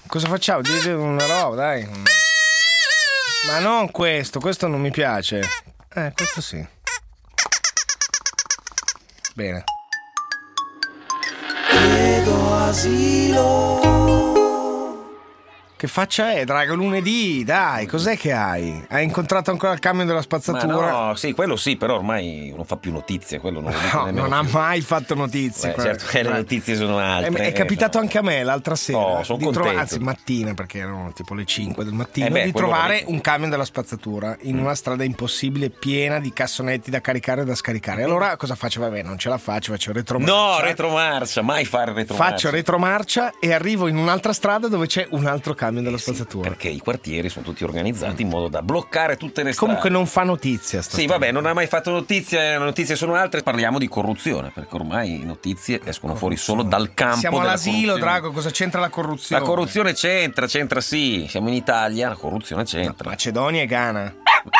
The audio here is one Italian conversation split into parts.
Cosa facciamo? Dite una roba, dai. Ma non questo non mi piace. Questo sì. Bene. Chiedo asilo. Che faccia è, Drago? Lunedì, dai, cos'è che hai? Hai incontrato ancora il camion della spazzatura? Ma no, sì, quello sì, però ormai non fa più notizie, quello non lo dico nemmeno non ha più. mai fatto notizie. Certo che le notizie sono altre. È capitato anche a me l'altra sera. Sono contento. Anzi, mattina, perché erano tipo le 5 del mattino, di quello trovare un camion della spazzatura in una strada impossibile, piena di cassonetti da caricare e da scaricare. Allora cosa faccio? Vabbè, non ce la faccio retromarcia. No, retromarcia, mai fare retromarcia. Faccio retromarcia e arrivo in un'altra strada dove c'è un altro camion della spazzatura. Perché i quartieri sono tutti organizzati in modo da bloccare tutte le strade. Comunque non fa notizia. Sì, vabbè, non ha mai fatto notizie, le notizie sono altre. Parliamo di corruzione, perché ormai notizie escono fuori solo dal campo. Siamo della all'asilo, corruzione. Drago, cosa c'entra la corruzione? La corruzione c'entra sì. Siamo in Italia, la corruzione c'entra. No, Macedonia e Ghana.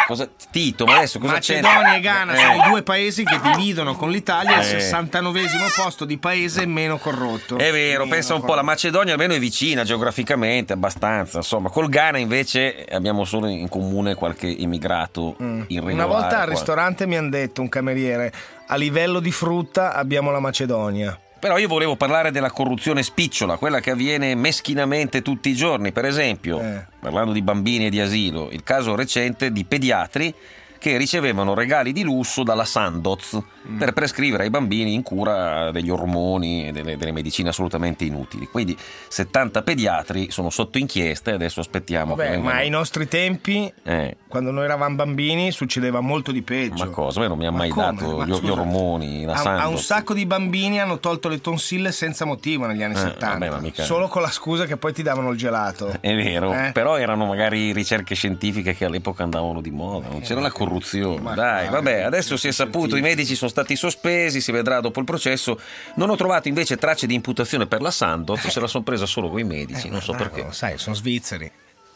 Tito, ma adesso cosa c'entra? Macedonia e Ghana sono i due paesi che dividono con l'Italia il 69esimo posto di paese meno corrotto. È vero, pensa un po', la Macedonia almeno è vicina geograficamente, abbastanza, insomma. Col Ghana invece abbiamo solo in comune qualche immigrato irregolare. Una volta al ristorante mi hanno detto, un cameriere, a livello di frutta abbiamo la Macedonia. Però io volevo parlare della corruzione spicciola, quella che avviene meschinamente tutti i giorni. Per esempio, parlando di bambini e di asilo, il caso recente di pediatri che ricevevano regali di lusso dalla Sandoz per prescrivere ai bambini in cura degli ormoni e delle medicine assolutamente inutili. Quindi 70 pediatri sono sotto inchiesta e adesso aspettiamo. Ma ai nostri tempi, quando noi eravamo bambini, succedeva molto di peggio. Ma cosa? Non mi ha mai dato gli ormoni, la Sandoz. A un sacco di bambini hanno tolto le tonsille senza motivo negli anni 70. Vabbè, ma mica... Solo con la scusa che poi ti davano il gelato. È vero, però erano magari ricerche scientifiche che all'epoca andavano di moda, non c'era la corruzione. Dai, vabbè, adesso si è saputo, i medici sono stati sospesi, si vedrà dopo il processo. Non ho trovato invece tracce di imputazione per la Sandoz, se la sono presa solo con i medici, non so perché. Sai, sono svizzeri.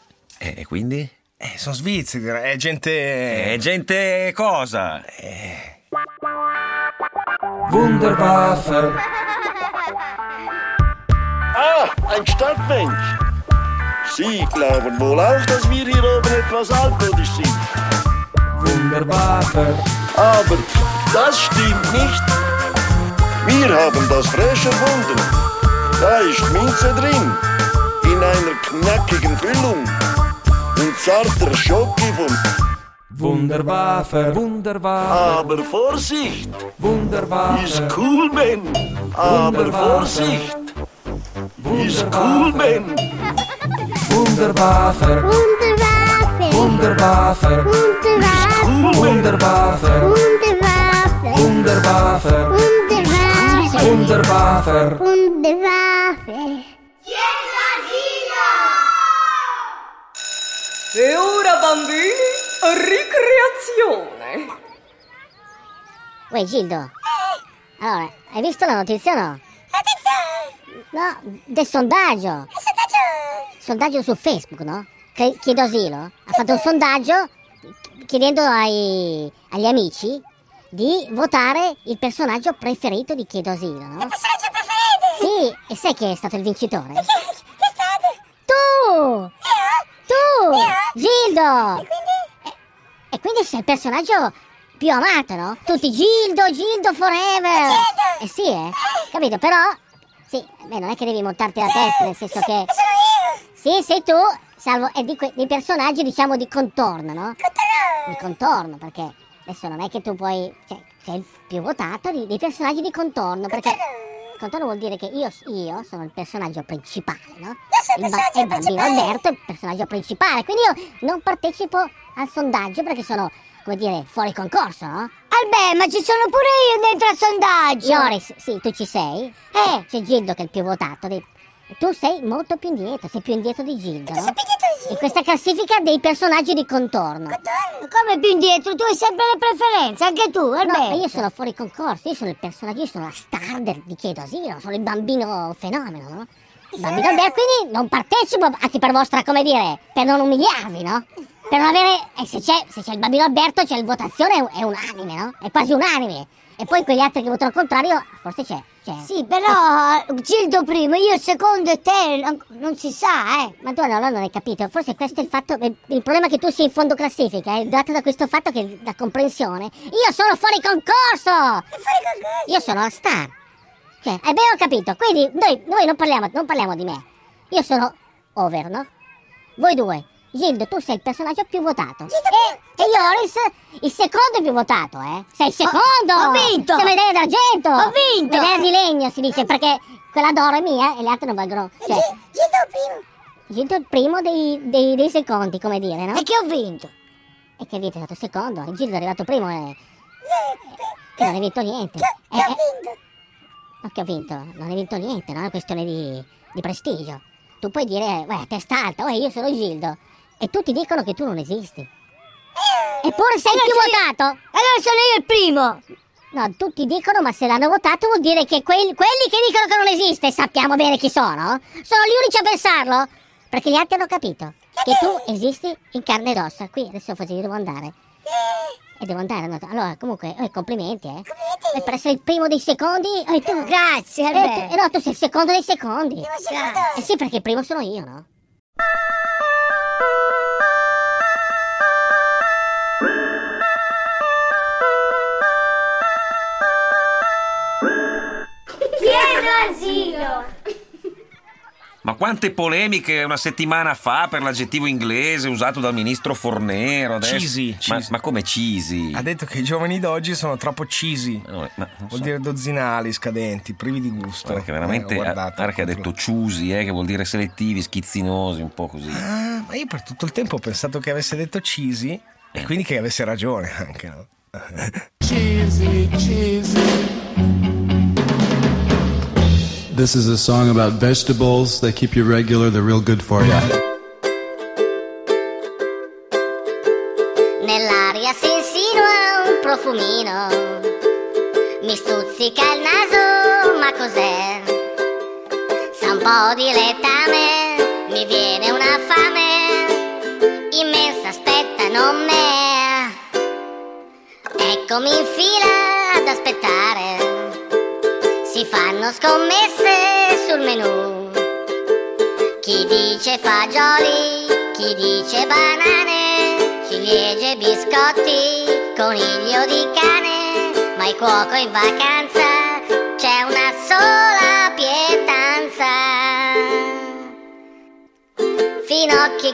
E quindi? Sono svizzeri, è gente... È gente cosa? Wunderwaffe. Ein Stadtmensch. Sie glauben wohl auch, dass wir hier oben etwas altmodisch sind. Wunderwaffe. Aber das stimmt nicht. Wir haben das frisch erfunden. Da ist Minze drin, in einer knackigen Füllung und zarter Schoki vom... Wunderwaffe. Wunderwaffe. Aber Vorsicht, Wunderwaffe. ist cool, man. Aber Vorsicht, ist cool, man. Wunderwaffe. Wunderwaffe. Wunderwaffe. Wunderwaffe. Wunderwaffe. Wunderwaffe. Wunderwaffe. Wunderwaffe. Wunderwaffe. E ora, bambini, ricreazione. Uè, Gildo. Allora, hai visto la notizia o no? No, del sondaggio. Sondaggio su Facebook, no? Chiedo asilo. Ha fatto un sondaggio chiedendo agli amici di votare il personaggio preferito di Chiedo asilo, no? Il personaggio preferito? Sì, e sai chi è stato il vincitore? Chi è stato? Tu! Tu! Gildo! E quindi sei il personaggio più amato, no? Tutti Gildo forever! Sì, capito? Però, sì, beh, non è che devi montarti la testa, nel senso che... Sì, sei tu, salvo, e dei personaggi, diciamo, di contorno, no? Di contorno, perché adesso non è che tu puoi... Cioè, sei il più votato dei personaggi di contorno, perché... Contorno vuol dire che io sono il personaggio principale, no? Il bambino Alberto è il personaggio principale, quindi io non partecipo al sondaggio perché sono, come dire, fuori concorso, no? Albè, ma ci sono pure io dentro al sondaggio! Ioris, sì, tu ci sei? C'è Gildo che è il più votato, tu sei molto più indietro, sei più indietro di Gildo, no? In questa classifica dei personaggi di contorno. Come più indietro? Tu hai sempre le preferenze, anche tu, Alberto. No, ma io sono fuori concorso, io sono il personaggio, io sono la star di Chiedo asilo, sono il bambino fenomeno, no? Il bambino Alberto, quindi non partecipo anche per vostra, come dire, per non umiliarvi, no? Per non avere... se c'è il bambino Alberto, c'è il votazione, è unanime, no? È quasi unanime. E poi quegli altri che votano contrario, forse c'è. Sì, però Gildo primo, io secondo e te non si sa, Ma tu allora non hai capito, forse questo è il fatto, il problema è che tu sei in fondo classifica, è dato da questo fatto che la comprensione. Io sono fuori concorso! Io sono la star. Abbiamo capito, quindi noi non parliamo di me. Io sono over, no? Voi due. Gildo, tu sei il personaggio più votato. E Ioris, il secondo più votato, Sei il secondo! Ho vinto! Sei medaglia d'argento! Ho vinto! Medaglia di legno, si dice, perché quella d'oro è mia e le altre non valgono. Gildo è primo. Gildo è il primo dei secondi, come dire, no? E che ho vinto? E che vinto è stato il secondo. E Gildo è arrivato primo e che non hai vinto niente. Che ho vinto? Ma che ho vinto? Non hai vinto niente, no? È una questione di prestigio. Tu puoi dire, testa alta, io sono Gildo. E tutti dicono che tu non esisti. Eppure sei il più votato. Allora sono io il primo. No, tutti dicono, ma se l'hanno votato vuol dire che quelli che dicono che non esiste, sappiamo bene chi sono gli unici a pensarlo. Perché gli altri hanno capito che tu esisti in carne ed ossa. Qui adesso devo andare. E devo andare. No. Allora, comunque, complimenti, E per essere il primo dei secondi, tu. Grazie, Alberto. No, tu sei il secondo dei secondi. Grazie. Sì, perché il primo sono io, no? Asilo. Ma quante polemiche una settimana fa per l'aggettivo inglese usato dal ministro Fornero adesso. Cheesy. Ma come cheesy? Ha detto che i giovani d'oggi sono troppo cheesy. Vuol dire dozzinali, scadenti, privi di gusto. Perché veramente guarda che ha detto choosy, che vuol dire selettivi, schizzinosi, un po' così. Ma io per tutto il tempo ho pensato che avesse detto cheesy e quindi che avesse ragione anche, no? Cheesy. This is a song about vegetables. They keep you regular. They're real good for you. Nell'aria si insinua un profumino. Mi stuzzica il naso, ma cos'è? Sa un po' di letame, mi viene una fame immensa, aspetta, non me. Eccomi in fila ad aspettare. Si fanno scommesse sul menù. Chi dice fagioli, chi dice banane, ciliegie, biscotti, coniglio di cane. Ma il cuoco in vacanza, c'è una sola pietanza. Finocchi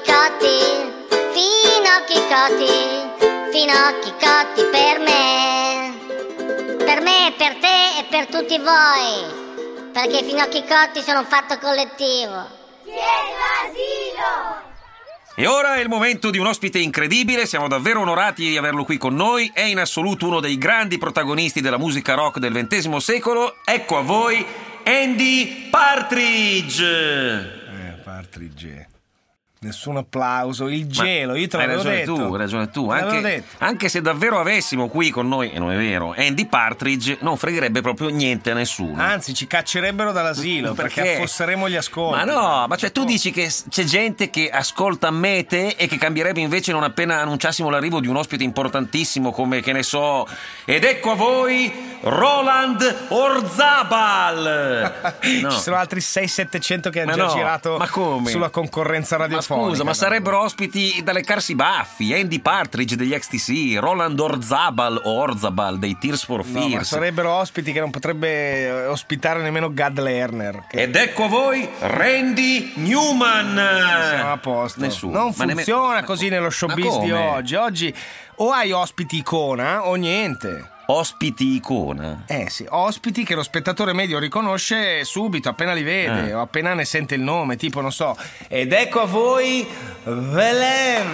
cotti per me. Per me, per te e per tutti voi, perché i finocchi cotti sono un fatto collettivo. Chiedo asilo! E ora è il momento di un ospite incredibile, siamo davvero onorati di averlo qui con noi, è in assoluto uno dei grandi protagonisti della musica rock del XX secolo, ecco a voi Andy Partridge. Partridge. Nessun applauso, il gelo, io te l'avevo detto. Hai ragione tu, anche se davvero avessimo qui con noi, e non è vero, Andy Partridge, non fregherebbe proprio niente a nessuno. Anzi, ci caccerebbero dall'asilo perché affosseremo gli ascolti. Ma no, ma cioè tu dici che c'è gente che ascolta me e te e che cambierebbe invece non appena annunciassimo l'arrivo di un ospite importantissimo come, che ne so, ed ecco a voi Roland Orzabal. No. Ci sono altri 600-700 che hanno già girato sulla concorrenza radiofonica. Scusa, ma sarebbero ospiti da leccarsi i baffi. Andy Partridge degli XTC, Roland Orzabal dei Tears for Fears. No, ma sarebbero ospiti che non potrebbe ospitare nemmeno Gad Lerner. Ed ecco a voi Randy Newman. Siamo a posto. Nessuno. Non funziona così nello showbiz di oggi. Oggi o hai ospiti icona o niente. Ospiti icona? Sì, ospiti che lo spettatore medio riconosce subito, appena li vede o appena ne sente il nome, tipo, non so, ed ecco a voi Belen.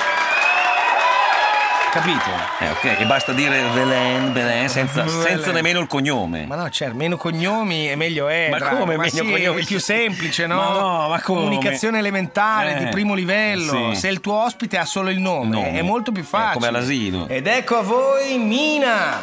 Capito? Ok, e basta dire Belen senza nemmeno il cognome. Ma no, certo, meno cognomi e meglio è. Ma come meno cognomi? È più semplice, no? Ma come? Comunicazione elementare di primo livello. Sì. Se il tuo ospite ha solo il nome. È molto più facile. Come all'asilo. Ed ecco a voi Mina.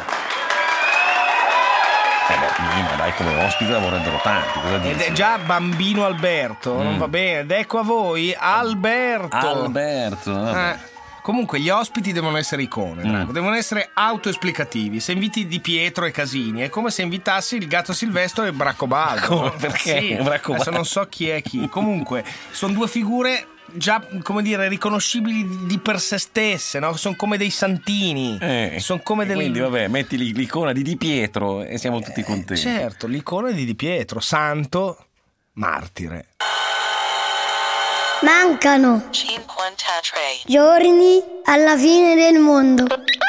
Mina, dai, come ospite la vorrebbero tanti. Cosa dici? Ed è già bambino Alberto, non va bene. Ed ecco a voi Alberto. Comunque gli ospiti devono essere icone, Drago, devono essere autoesplicativi. Se inviti Di Pietro e Casini è come se invitassi il gatto Silvestro e Braccobaldo. Come? Perché? Sì, Braccobaldo? adesso non so chi è chi. Comunque sono due figure già, come dire, riconoscibili di per se stesse, no? Sono come dei santini. Sono come delle... Quindi vabbè, metti l'icona di Di Pietro e siamo tutti contenti. Certo, l'icona di Di Pietro, santo, martire. Mancano 53 giorni alla fine del mondo.